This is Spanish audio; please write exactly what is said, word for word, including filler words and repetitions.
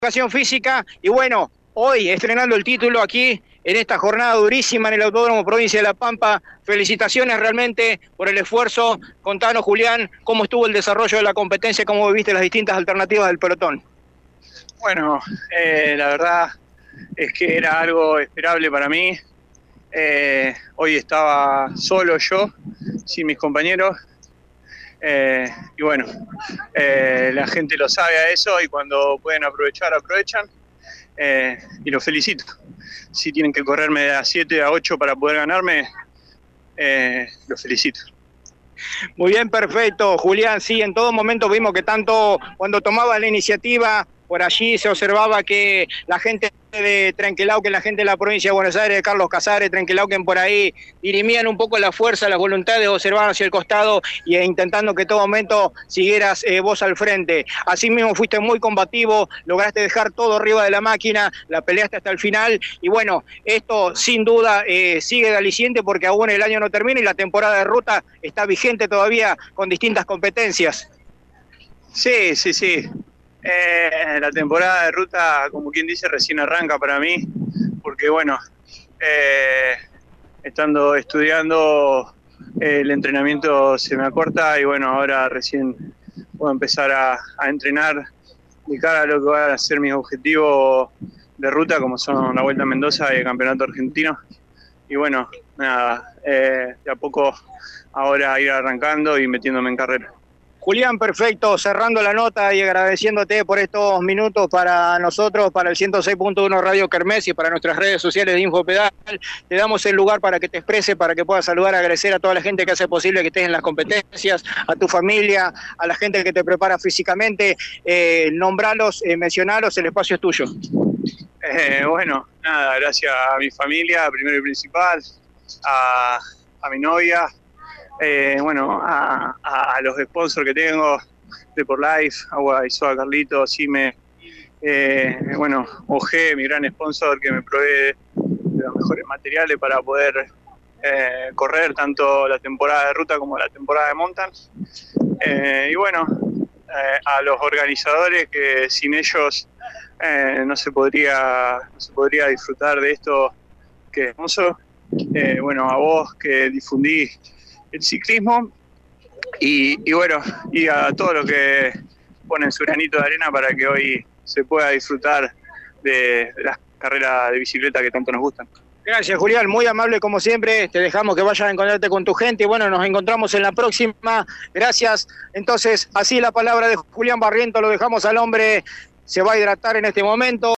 Educación física y bueno, hoy estrenando el título aquí en esta jornada durísima en el Autódromo Provincia de La Pampa. Felicitaciones realmente por el esfuerzo. Contanos, Julián, cómo estuvo el desarrollo de la competencia, cómo viviste las distintas alternativas del pelotón. Bueno, eh, la verdad es que era algo esperable para mí. Eh, hoy estaba solo yo, sin mis compañeros. Eh, y bueno, eh, la gente lo sabe a eso y cuando pueden aprovechar, aprovechan. Eh, y los felicito. Si tienen que correrme de a siete a ocho para poder ganarme, eh, los felicito. Muy bien, perfecto, Julián. Sí, en todo momento vimos que tanto cuando tomaba la iniciativa, por allí se observaba que la gente de Trenquelauquen, la gente de la provincia de Buenos Aires, de Carlos Casares, Trenquelauquen, por ahí dirimían un poco la fuerza, las voluntades, observaban hacia el costado e intentando que en todo momento siguieras eh, vos al frente. Así mismo fuiste muy combativo, lograste dejar todo arriba de la máquina, la peleaste hasta el final y bueno, esto sin duda eh, sigue de aliciente porque aún el año no termina y la temporada de ruta está vigente todavía con distintas competencias. Sí, sí, sí. Eh, la temporada de ruta, como quien dice, recién arranca para mí, porque bueno, eh, estando estudiando, eh, el entrenamiento se me acorta y bueno, ahora recién puedo empezar a, a entrenar de cara a lo que va a ser mis objetivos de ruta, como son la Vuelta a Mendoza y el Campeonato Argentino. Y bueno, nada, eh, de a poco ahora ir arrancando y metiéndome en carrera. Julián, perfecto, cerrando la nota y agradeciéndote por estos minutos para nosotros, para el ciento seis punto uno Radio Kermés y para nuestras redes sociales de Infopedal. Te damos el lugar para que te exprese, para que puedas saludar, agradecer a toda la gente que hace posible que estés en las competencias, a tu familia, a la gente que te prepara físicamente. Eh, nombralos, eh, mencionalos, el espacio es tuyo. Eh, bueno, nada, gracias a mi familia, primero y principal, a, a mi novia, Eh, bueno, a, a, a los sponsors que tengo, Deporlife, Agua y Soda Carlito, Cime, eh, bueno, O G, mi gran sponsor que me provee de los mejores materiales para poder eh, correr tanto la temporada de ruta como la temporada de mountain. Eh, y bueno, eh, a los organizadores que sin ellos eh, no se podría, no se podría disfrutar de esto que es hermoso. Eh, bueno, a vos que difundí el ciclismo y, y bueno, y a todos los que ponen su granito de arena para que hoy se pueda disfrutar de, de las carreras de bicicleta que tanto nos gustan. Gracias, Julián, muy amable como siempre, te dejamos que vayas a encontrarte con tu gente y bueno, nos encontramos en la próxima, gracias. Entonces, así la palabra de Julián Barrientos, lo dejamos al hombre, se va a hidratar en este momento.